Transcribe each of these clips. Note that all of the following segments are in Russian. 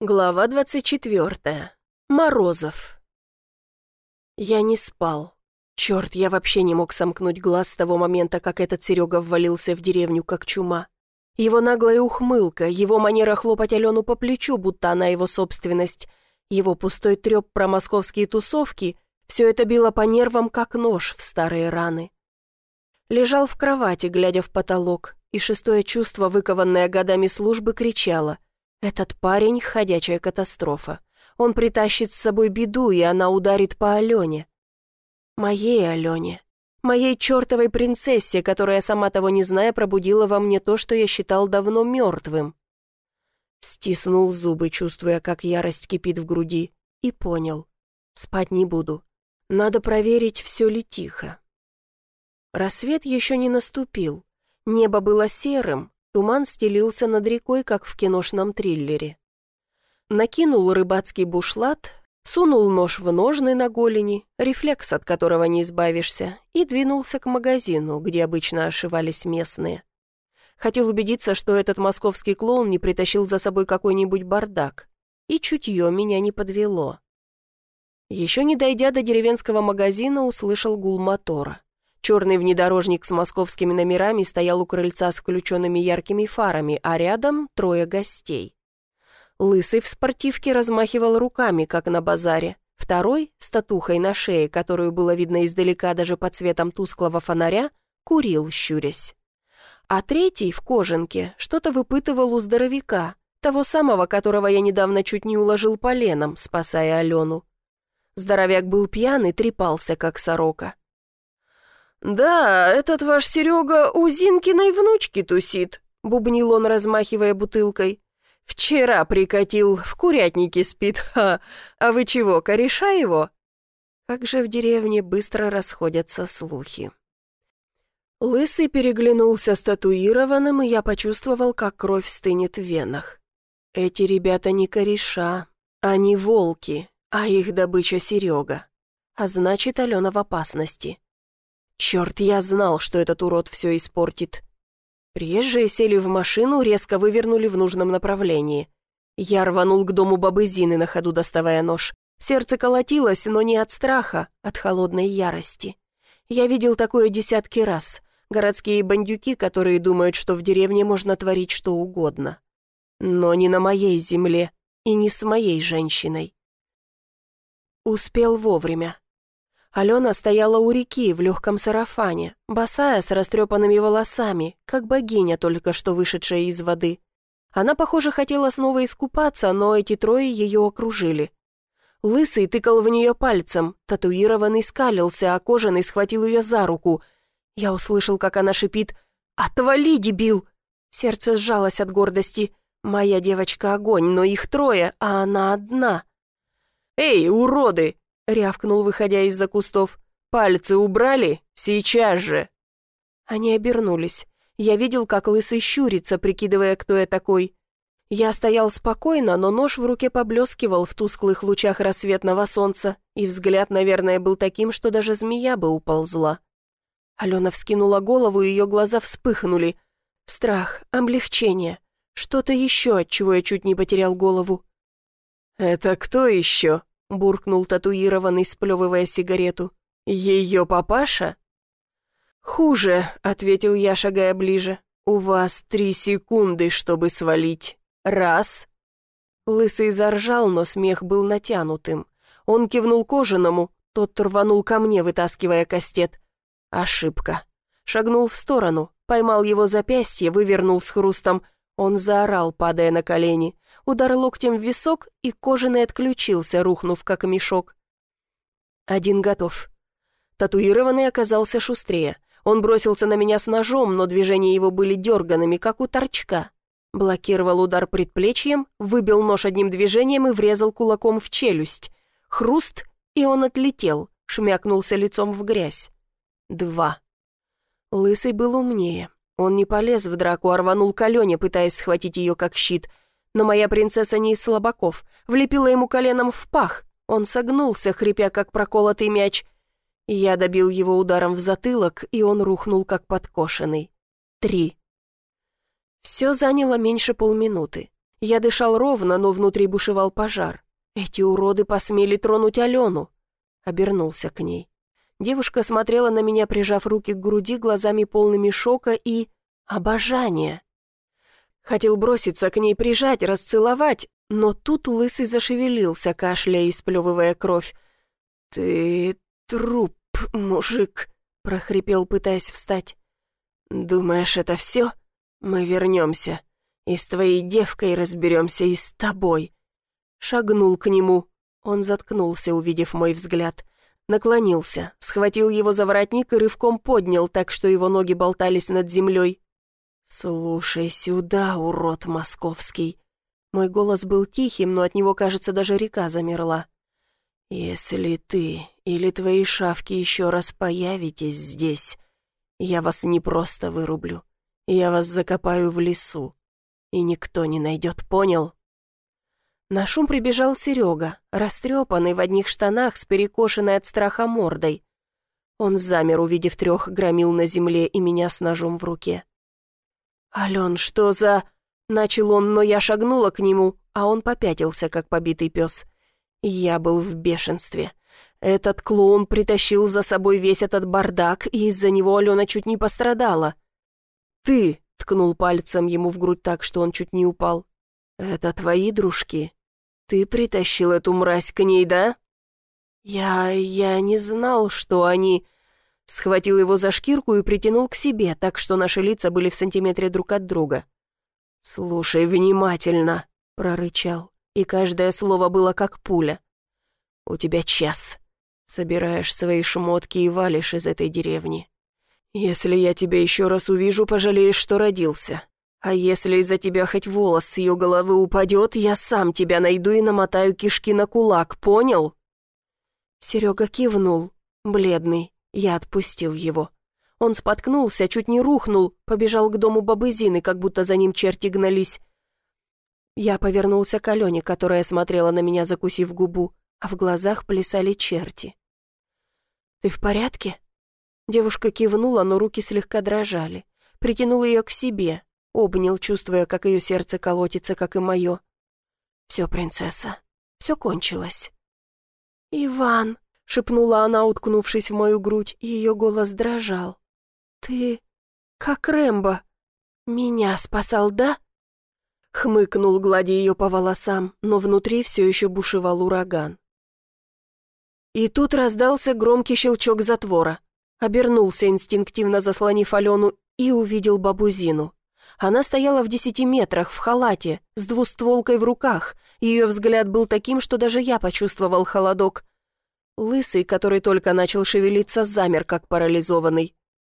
Глава 24. Морозов. Я не спал. Черт, я вообще не мог сомкнуть глаз с того момента, как этот Серега ввалился в деревню, как чума. Его наглая ухмылка, его манера хлопать Алену по плечу, будто она его собственность, его пустой треп про московские тусовки — все это било по нервам, как нож в старые раны. Лежал в кровати, глядя в потолок, и шестое чувство, выкованное годами службы, кричало: «Этот парень — ходячая катастрофа. Он притащит с собой беду, и она ударит по Алене». Моей Алене. Моей чертовой принцессе, которая, сама того не зная, пробудила во мне то, что я считал давно мертвым. Стиснул зубы, чувствуя, как ярость кипит в груди, и понял: спать не буду. Надо проверить, все ли тихо. Рассвет еще не наступил. Небо было серым, туман стелился над рекой, как в киношном триллере. Накинул рыбацкий бушлат, сунул нож в ножны на голени, рефлекс, от которого не избавишься, и двинулся к магазину, где обычно ошивались местные. Хотел убедиться, что этот московский клоун не притащил за собой какой-нибудь бардак, и чутье меня не подвело. Еще не дойдя до деревенского магазина, услышал гул мотора. Черный внедорожник с московскими номерами стоял у крыльца с включенными яркими фарами, а рядом трое гостей. Лысый в спортивке размахивал руками, как на базаре. Второй, с татухой на шее, которую было видно издалека даже под светом тусклого фонаря, курил, щурясь. А третий, в кожанке, что-то выпытывал у здоровяка, того самого, которого я недавно чуть не уложил поленом, спасая Алену. Здоровяк был пьян и трепался, как сорока. «Да, этот ваш Серега у Зинкиной внучки тусит», — бубнил он, размахивая бутылкой. «Вчера прикатил, в курятнике спит, ха! А вы чего, кореша его?» Как же в деревне быстро расходятся слухи. Лысый переглянулся с татуированным, и я почувствовал, как кровь стынет в венах. Эти ребята не кореша, они волки, а их добыча Серега. А значит, Алена в опасности. Черт, я знал, что этот урод все испортит. Приезжие сели в машину, резко вывернули в нужном направлении. Я рванул к дому бабы Зины, на ходу доставая нож. Сердце колотилось, но не от страха, от холодной ярости. Я видел такое десятки раз. Городские бандюки, которые думают, что в деревне можно творить что угодно. Но не на моей земле и не с моей женщиной. Успел вовремя. Алена стояла у реки в легком сарафане, босая, с растрепанными волосами, как богиня, только что вышедшая из воды. Она, похоже, хотела снова искупаться, но эти трое ее окружили. Лысый тыкал в нее пальцем, татуированный скалился, а кожаный схватил ее за руку. Я услышал, как она шипит: «Отвали, дебил!» Сердце сжалось от гордости. Моя девочка огонь, но их трое, а она одна. «Эй, уроды!» — рявкнул, выходя из-за кустов. «Пальцы убрали? Сейчас же!» Они обернулись. Я видел, как Лысый щурится, прикидывая, кто я такой. Я стоял спокойно, но нож в руке поблескивал в тусклых лучах рассветного солнца, и взгляд, наверное, был таким, что даже змея бы уползла. Алена вскинула голову, и ее глаза вспыхнули. Страх, облегчение, что-то еще, от чего я чуть не потерял голову. «Это кто еще?» — буркнул татуированный, сплевывая сигарету. «Ее папаша?» «Хуже», — ответил я, шагая ближе. «У вас 3 секунды, чтобы свалить. Раз». Лысый заржал, но смех был натянутым. Он кивнул кожаному, тот рванул ко мне, вытаскивая кастет. Ошибка. Шагнул в сторону, поймал его запястье, вывернул с хрустом. Он заорал, падая на колени. Удар локтем в висок, и кожаный отключился, рухнув как мешок. Один готов. Татуированный оказался шустрее. Он бросился на меня с ножом, но движения его были дерганными, как у торчка. Блокировал удар предплечьем, выбил нож одним движением и врезал кулаком в челюсть. Хруст, и он отлетел, шмякнулся лицом в грязь. 2. Лысый был умнее. Он не полез в драку, а рванул к Алене, пытаясь схватить ее как щит. Но моя принцесса не из слабаков. Влепила ему коленом в пах. Он согнулся, хрипя, как проколотый мяч. Я добил его ударом в затылок, и он рухнул, как подкошенный. 3. Все заняло меньше полминуты. Я дышал ровно, но внутри бушевал пожар. Эти уроды посмели тронуть Алену. Обернулся к ней. Девушка смотрела на меня, прижав руки к груди, глазами полными шока и обожания. Хотел броситься к ней, прижать, расцеловать, но тут Лысый зашевелился, кашляя и сплевывая кровь. «Ты труп, мужик», — прохрипел, пытаясь встать. «Думаешь, это все? Мы вернемся. И с твоей девкой разберемся, и с тобой». Шагнул к нему. Он заткнулся, увидев мой взгляд. Наклонился, схватил его за воротник и рывком поднял, так что его ноги болтались над землей. «Слушай сюда, урод московский!» Мой голос был тихим, но от него, кажется, даже река замерла. «Если ты или твои шавки еще раз появитесь здесь, я вас не просто вырублю, я вас закопаю в лесу, и никто не найдет, понял?» На шум прибежал Серега, растрепанный в одних штанах с перекошенной от страха мордой. Он замер, увидев 3 громил на земле и меня с ножом в руке. «Ален, что за...» — начал он, но я шагнула к нему, а он попятился, как побитый пес. Я был в бешенстве. Этот клоун притащил за собой весь этот бардак, и из-за него Алена чуть не пострадала. «Ты!» — ткнул пальцем ему в грудь так, что он чуть не упал. «Это твои дружки? Ты притащил эту мразь к ней, да?» Я не знал, что они...» Схватил его за шкирку и притянул к себе, так что наши лица были в сантиметре друг от друга. «Слушай внимательно», — прорычал, и каждое слово было как пуля. «У тебя час. Собираешь свои шмотки и валишь из этой деревни. Если я тебя еще раз увижу, пожалеешь, что родился. А если из-за тебя хоть волос с ее головы упадет, я сам тебя найду и намотаю кишки на кулак, понял?» Серега кивнул, бледный. Я отпустил его. Он споткнулся, чуть не рухнул, побежал к дому бабы Зины, как будто за ним черти гнались. Я повернулся к Алене, которая смотрела на меня, закусив губу, а в глазах плясали черти. «Ты в порядке?» Девушка кивнула, но руки слегка дрожали. Притянул ее к себе, обнял, чувствуя, как ее сердце колотится, как и мое. «Все, принцесса, все кончилось». «Иван», — шепнула она, уткнувшись в мою грудь, и ее голос дрожал. «Ты, как Рэмбо, меня спасал, да?» Хмыкнул, гладя ее по волосам, но внутри все еще бушевал ураган. И тут раздался громкий щелчок затвора. Обернулся, инстинктивно заслонив Алену, и увидел бабу Зину. Она стояла в 10 метрах, в халате, с двустволкой в руках. Ее взгляд был таким, что даже я почувствовал холодок. Лысый, который только начал шевелиться, замер, как парализованный.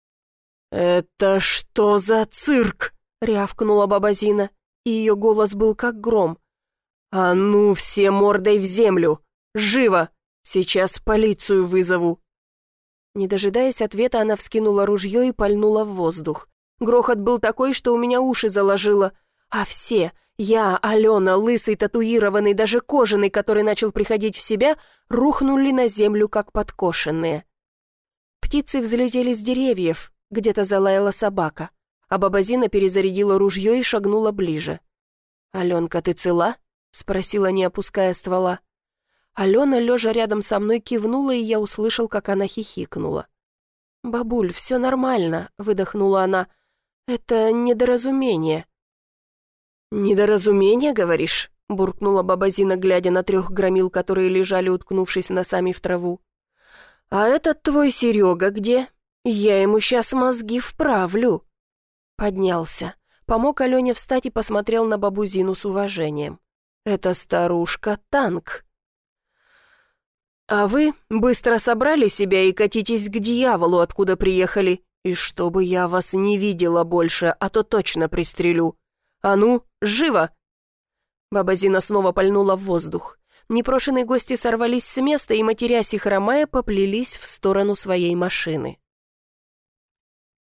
«Это что за цирк?» — рявкнула баба Зина, и ее голос был как гром. «А ну, все мордой в землю! Живо! Сейчас полицию вызову!» Не дожидаясь ответа, она вскинула ружье и пальнула в воздух. Грохот был такой, что у меня уши заложило. А все, я, Алена, лысый, татуированный, даже кожаный, который начал приходить в себя, рухнули на землю, как подкошенные. Птицы взлетели с деревьев, где-то залаяла собака, а баба Зина перезарядила ружье и шагнула ближе. «Аленка, ты цела?» — спросила, не опуская ствола. Алена, лежа рядом со мной, кивнула, и я услышал, как она хихикнула. «Бабуль, все нормально», — выдохнула она. «Это недоразумение». «Недоразумение, говоришь?» — буркнула баба Зина, глядя на 3 громил, которые лежали, уткнувшись носами в траву. «А этот твой Серега где? Я ему сейчас мозги вправлю». Поднялся, помог Алене встать и посмотрел на бабу Зину с уважением. «Это старушка-танк». «А вы быстро собрали себя и катитесь к дьяволу, откуда приехали, и чтобы я вас не видела больше, а то точно пристрелю. А ну, живо!» Баба Зина снова пальнула в воздух. Непрошенные гости сорвались с места и, матерясь и хромая, поплелись в сторону своей машины.